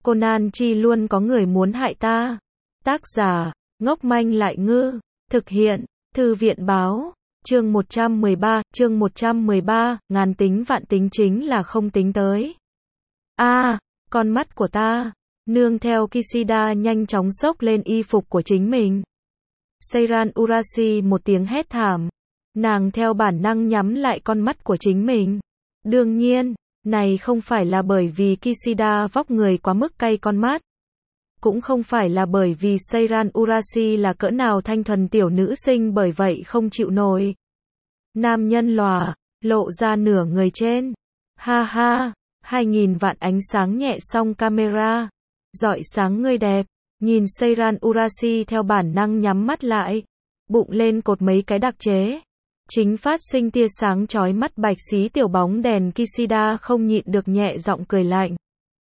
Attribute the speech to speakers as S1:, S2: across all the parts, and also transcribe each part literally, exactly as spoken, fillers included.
S1: Conan chi luôn có người muốn hại ta. Tác giả, ngốc manh lại ngư. Thực hiện, Thư viện báo. Chương một trăm mười ba, chương một trăm mười ba, ngàn tính vạn tính chính là không tính tới. A, à, con mắt của ta. Nương theo Kishida nhanh chóng xốc lên y phục của chính mình. Seiran Urashi một tiếng hét thảm. Nàng theo bản năng nhắm lại con mắt của chính mình. Đương nhiên, này không phải là bởi vì Kishida vóc người quá mức cay con mắt. Cũng không phải là bởi vì Seiran Urashi là cỡ nào thanh thuần tiểu nữ sinh bởi vậy không chịu nổi. Nam nhân lòa, lộ ra nửa người trên. Ha ha, hai nghìn vạn ánh sáng nhẹ song camera. Rọi sáng người đẹp. Nhìn Seiran Urashi theo bản năng nhắm mắt lại. Bụng lên cột mấy cái đặc chế. Chính phát sinh tia sáng chói mắt bạch xí tiểu bóng đèn Kishida không nhịn được nhẹ giọng cười lạnh.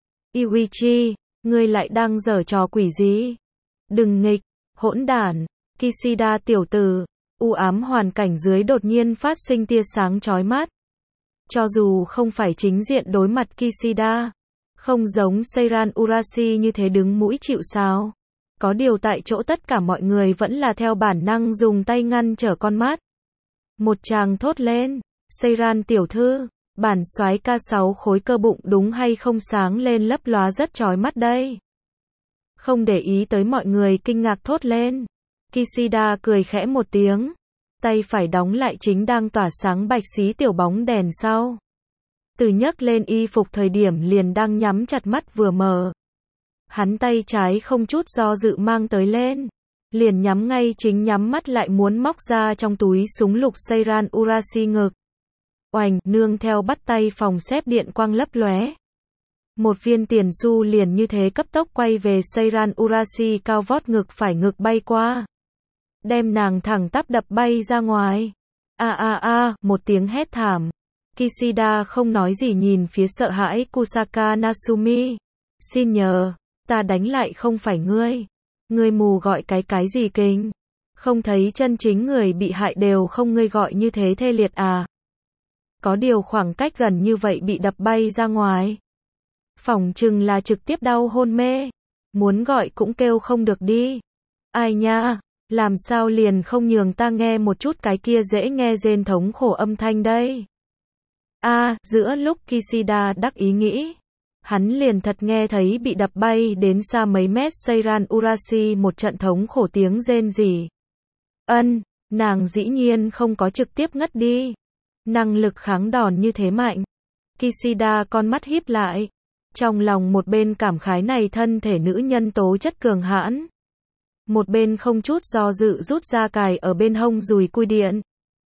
S1: Iwichi, ngươi lại đang giở trò quỷ gì? Đừng nghịch, hỗn đản. Kishida tiểu tử, u ám hoàn cảnh dưới đột nhiên phát sinh tia sáng chói mắt. Cho dù không phải chính diện đối mặt Kishida, không giống Seiran Urashi như thế đứng mũi chịu sào. Có điều tại chỗ tất cả mọi người vẫn là theo bản năng dùng tay ngăn trở con mắt. Một chàng thốt lên, Seiran tiểu thư, bản soái ca sáu khối cơ bụng đúng hay không sáng lên lấp lóa rất chói mắt đây. Không để ý tới mọi người kinh ngạc thốt lên. Kishida cười khẽ một tiếng, tay phải đóng lại chính đang tỏa sáng bạch xí tiểu bóng đèn sau. Từ nhấc lên y phục thời điểm liền đang nhắm chặt mắt vừa mở. Hắn tay trái không chút do dự mang tới lên. Liền nhắm ngay chính nhắm mắt lại muốn móc ra trong túi súng lục Seiran Urashi ngực. Oành, nương theo bắt tay phòng xếp điện quang lấp lóe. Một viên tiền xu liền như thế cấp tốc quay về Seiran Urashi cao vót ngực phải ngực bay qua. Đem nàng thẳng tắp đập bay ra ngoài. A a a, một tiếng hét thảm. Kishida không nói gì nhìn phía sợ hãi Kusaka Natsumi. Xin nhờ, ta đánh lại không phải ngươi. Ngươi mù gọi cái cái gì kinh? Không thấy chân chính người bị hại đều không ngươi gọi như thế thê liệt à? Có điều khoảng cách gần như vậy bị đập bay ra ngoài. Phỏng chừng là trực tiếp đau hôn mê. Muốn gọi cũng kêu không được đi. Ai nha, làm sao liền không nhường ta nghe một chút cái kia dễ nghe rên thống khổ âm thanh đây? A, à, giữa lúc Kishida đắc ý nghĩ. Hắn liền thật nghe thấy bị đập bay đến xa mấy mét Seiran Urashi một trận thống khổ tiếng rên rỉ. Ân, nàng dĩ nhiên không có trực tiếp ngất đi. Năng lực kháng đòn như thế mạnh. Kishida con mắt híp lại. Trong lòng một bên cảm khái này thân thể nữ nhân tố chất cường hãn. Một bên không chút do dự rút ra cài ở bên hông dùi cui điện.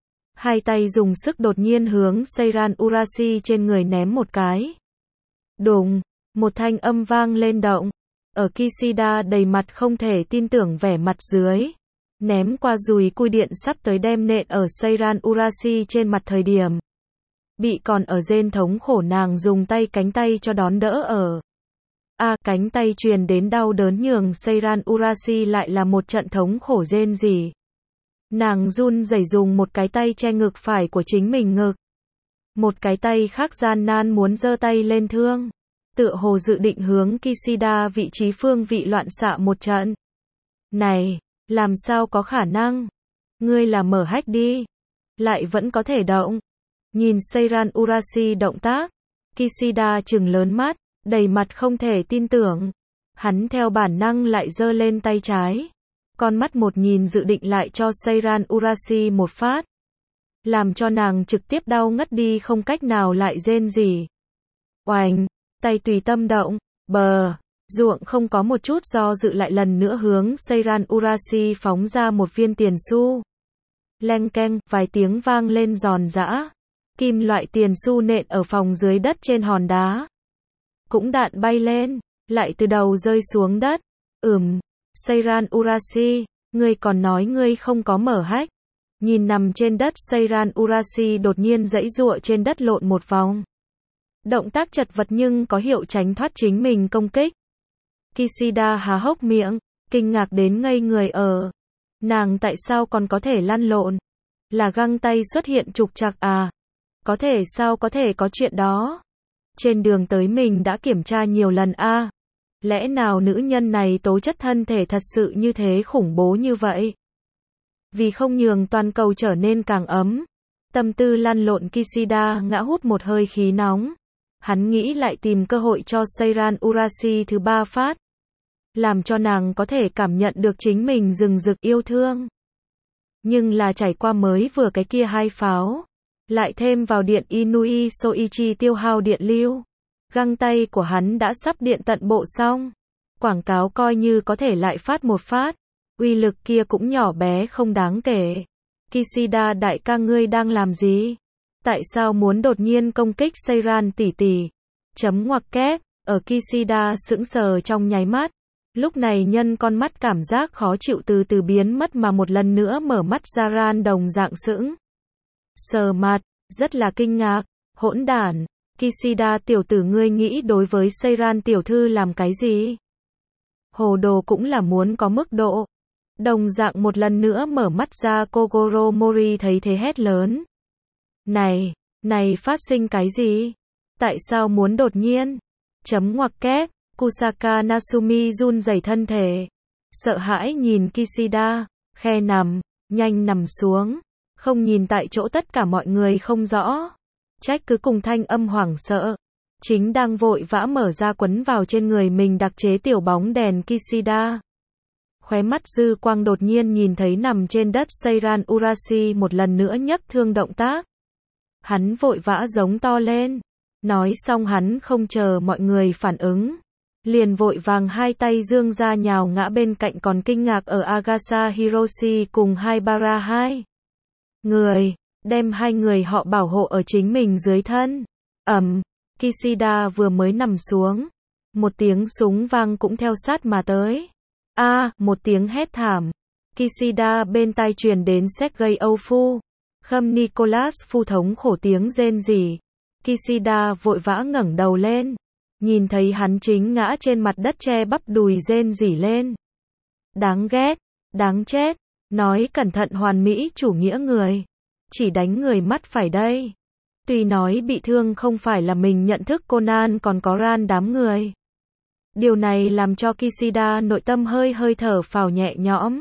S1: Hai tay dùng sức đột nhiên hướng Seiran Urashi trên người ném một cái. Đùng, một thanh âm vang lên động. Ở Kishida đầy mặt không thể tin tưởng vẻ mặt dưới. Ném qua dùi cui điện sắp tới đem nện ở Seiran Urashi trên mặt thời điểm. Bị còn ở rên thống khổ nàng dùng tay cánh tay cho đón đỡ ở. A, à, cánh tay truyền đến đau đớn nhường Seiran Urashi lại là một trận thống khổ rên rỉ. Nàng run rẩy dùng một cái tay che ngực phải của chính mình ngực. Một cái tay khác gian nan muốn giơ tay lên thương. Tựa hồ dự định hướng Kishida vị trí phương vị loạn xạ một trận. Này, làm sao có khả năng? Ngươi là mở hách đi. Lại vẫn có thể động. Nhìn Seiran Urashi động tác. Kishida trừng lớn mắt, đầy mặt không thể tin tưởng. Hắn theo bản năng lại giơ lên tay trái. Con mắt một nhìn dự định lại cho Seiran Urashi một phát. Làm cho nàng trực tiếp đau ngất đi không cách nào lại rên rỉ. Oành, tay tùy tâm động, bờ, ruộng không có một chút do dự lại lần nữa hướng Seiran Urashi phóng ra một viên tiền xu. Leng keng, vài tiếng vang lên giòn giã. Kim loại tiền xu nện ở phòng dưới đất trên hòn đá. Cũng đạn bay lên, lại từ đầu rơi xuống đất. Ừm, Seiran Urashi, ngươi còn nói ngươi không có mở hách. Nhìn nằm trên đất Seiran Urashi đột nhiên giãy giụa trên đất lộn một vòng. Động tác chật vật nhưng có hiệu tránh thoát chính mình công kích. Kishida há hốc miệng, kinh ngạc đến ngây người ở. Nàng tại sao còn có thể lăn lộn? Là găng tay xuất hiện trục trặc à? Có thể sao có thể có chuyện đó? Trên đường tới mình đã kiểm tra nhiều lần a. À. Lẽ nào nữ nhân này tố chất thân thể thật sự như thế khủng bố như vậy? Vì không nhường toàn cầu trở nên càng ấm. Tâm tư lăn lộn Kishida ngã hút một hơi khí nóng. Hắn nghĩ lại tìm cơ hội cho Seiran Urashi thứ ba phát. Làm cho nàng có thể cảm nhận được chính mình rừng rực yêu thương. Nhưng là trải qua mới vừa cái kia hai pháo. Lại thêm vào điện Inui Soichi tiêu hao điện lưu. Găng tay của hắn đã sắp điện tận bộ xong. Quảng cáo coi như có thể lại phát một phát. Uy lực kia cũng nhỏ bé không đáng kể. Kishida đại ca ngươi đang làm gì? Tại sao muốn đột nhiên công kích Seiran tỷ tỷ? Chấm ngoặc kép, ở Kishida sững sờ trong nháy mắt. Lúc này nhân con mắt cảm giác khó chịu từ từ biến mất mà một lần nữa mở mắt ra ran đồng dạng sững. Sờ mặt, rất là kinh ngạc, hỗn đản. Kishida tiểu tử ngươi nghĩ đối với Seiran tiểu thư làm cái gì? Hồ đồ cũng là muốn có mức độ. Đồng dạng một lần nữa mở mắt ra Kogoro Mori thấy thế hét lớn. Này, này phát sinh cái gì? Tại sao muốn đột nhiên? Chấm ngoặc kép, Kusaka Nasumi run rẩy thân thể. Sợ hãi nhìn Kishida, khe nằm, nhanh nằm xuống. Không nhìn tại chỗ tất cả mọi người không rõ. Trách cứ cùng thanh âm hoảng sợ. Chính đang vội vã mở ra quấn vào trên người mình đặc chế tiểu bóng đèn Kishida. Khóe mắt dư quang đột nhiên nhìn thấy nằm trên đất Seiran Urashi một lần nữa nhấc thương động tác. Hắn vội vã giống to lên. Nói xong hắn không chờ mọi người phản ứng. Liền vội vàng hai tay dương ra nhào ngã bên cạnh còn kinh ngạc ở Agasa Hiroshi cùng Haibara hai. Người, đem hai người họ bảo hộ ở chính mình dưới thân. Ầm, Kishida vừa mới nằm xuống. Một tiếng súng vang cũng theo sát mà tới. A, à, một tiếng hét thảm. Kishida bên tai truyền đến Sergei Ofu. Khâm Nicholas phu thống khổ tiếng rên rỉ. Kishida vội vã ngẩng đầu lên. Nhìn thấy hắn chính ngã trên mặt đất che bắp đùi rên rỉ lên. Đáng ghét, đáng chết. Nói cẩn thận hoàn mỹ chủ nghĩa người. Chỉ đánh người mắt phải đây. Tuy nói bị thương không phải là mình nhận thức Conan còn có ran đám người. Điều này làm cho Kishida nội tâm hơi hơi thở phào nhẹ nhõm.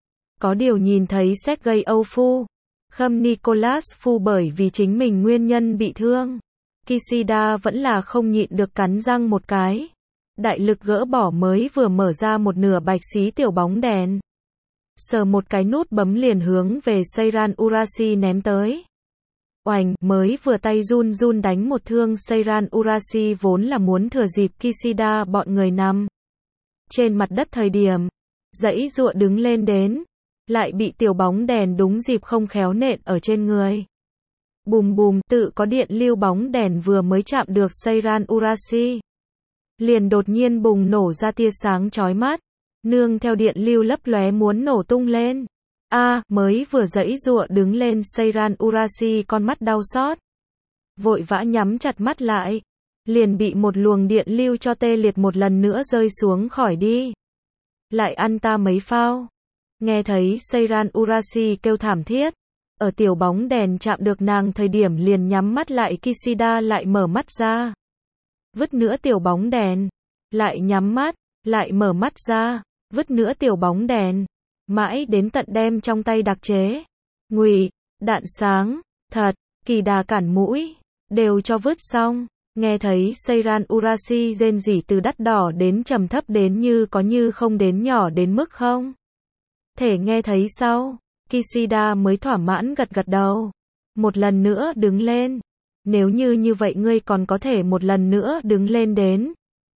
S1: Có điều nhìn thấy Sergei Ofu, Khâm Nicholas Phu bởi vì chính mình nguyên nhân bị thương. Kishida vẫn là không nhịn được cắn răng một cái. Đại lực gỡ bỏ mới vừa mở ra một nửa bạch xí tiểu bóng đèn. Sờ một cái nút bấm liền hướng về Seiran Urashi ném tới. Oành, mới vừa tay run run đánh một thương Seiran Urashi vốn là muốn thừa dịp Kishida bọn người nằm trên mặt đất thời điểm giãy giụa đứng lên đến, lại bị tiểu bóng đèn đúng dịp không khéo nện ở trên người. Bùm bùm, tự có điện lưu bóng đèn vừa mới chạm được Seiran Urashi, liền đột nhiên bùng nổ ra tia sáng chói mắt, nương theo điện lưu lấp lóe muốn nổ tung lên. A, à, mới vừa giãy giụa đứng lên Seiran Urashi con mắt đau xót. Vội vã nhắm chặt mắt lại. Liền bị một luồng điện lưu cho tê liệt một lần nữa rơi xuống khỏi đi. Lại ăn ta mấy phao. Nghe thấy Seiran Urashi kêu thảm thiết. Ở tiểu bóng đèn chạm được nàng thời điểm liền nhắm mắt lại Kishida lại mở mắt ra. Vứt nữa tiểu bóng đèn. Lại nhắm mắt, lại mở mắt ra. Vứt nữa tiểu bóng đèn. Mãi đến tận đem trong tay đặc chế ngụy đạn sáng thật kỳ đà cản mũi đều cho vứt xong. Nghe thấy Seiran Urashi rên rỉ từ đắt đỏ đến trầm thấp đến như có như không đến nhỏ đến mức không thể nghe thấy sau. Kishida mới thỏa mãn gật gật đầu. Một lần nữa đứng lên. Nếu như như vậy ngươi còn có thể một lần nữa đứng lên đến.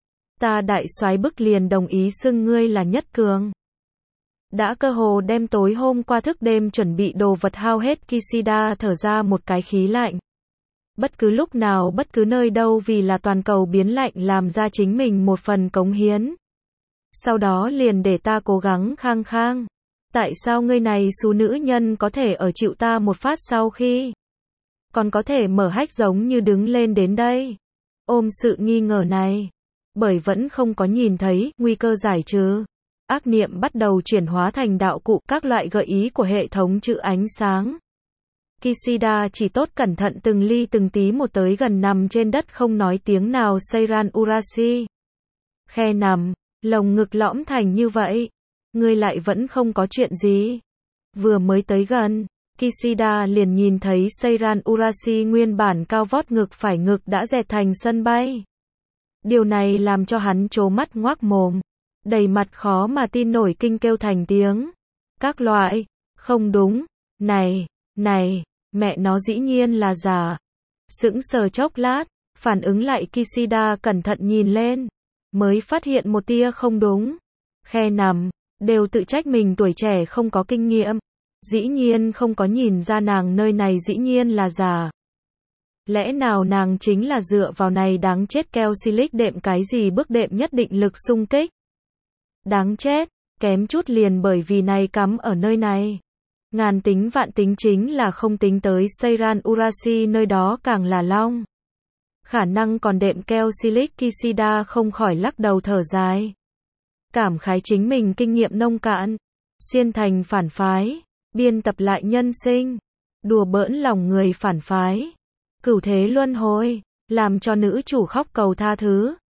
S1: Ta đại soái bức liền đồng ý xưng ngươi là nhất cường. Đã cơ hồ đem tối hôm qua thức đêm chuẩn bị đồ vật hao hết Kishida thở ra một cái khí lạnh. Bất cứ lúc nào bất cứ nơi đâu vì là toàn cầu biến lạnh làm ra chính mình một phần cống hiến. Sau đó liền để ta cố gắng khang khang. Tại sao ngươi này xú nữ nhân có thể ở chịu ta một phát sau khi còn có thể mở hách giống như đứng lên đến đây? Ôm sự nghi ngờ này. Bởi vẫn không có nhìn thấy nguy cơ giải trừ. Ác niệm bắt đầu chuyển hóa thành đạo cụ các loại gợi ý của hệ thống chữ ánh sáng. Kishida chỉ tốt cẩn thận từng ly từng tí một tới gần nằm trên đất không nói tiếng nào Seiran Urashi. Khe nằm, lồng ngực lõm thành như vậy. Ngươi lại vẫn không có chuyện gì. Vừa mới tới gần, Kishida liền nhìn thấy Seiran Urashi nguyên bản cao vót ngực phải ngực đã dẹt thành sân bay. Điều này làm cho hắn trố mắt ngoác mồm, đầy mặt khó mà tin nổi kinh kêu thành tiếng. Các loại, không đúng, này, này, mẹ nó dĩ nhiên là giả. Sững sờ chốc lát, phản ứng lại Kishida cẩn thận nhìn lên, mới phát hiện một tia không đúng. Khe nằm, đều tự trách mình tuổi trẻ không có kinh nghiệm. Dĩ nhiên không có nhìn ra nàng nơi này dĩ nhiên là giả. Lẽ nào nàng chính là dựa vào này đáng chết keo silic đệm cái gì bước đệm nhất định lực xung kích. Đáng chết, kém chút liền bởi vì này cắm ở nơi này. Ngàn tính vạn tính chính là không tính tới Seiran Urashi nơi đó càng là long. Khả năng còn đệm keo silic Kishida không khỏi lắc đầu thở dài. Cảm khái chính mình kinh nghiệm nông cạn. Xuyên thành phản phái. Biên tập lại nhân sinh. Đùa bỡn lòng người phản phái. Cửu thế luân hồi. Làm cho nữ chủ khóc cầu tha thứ.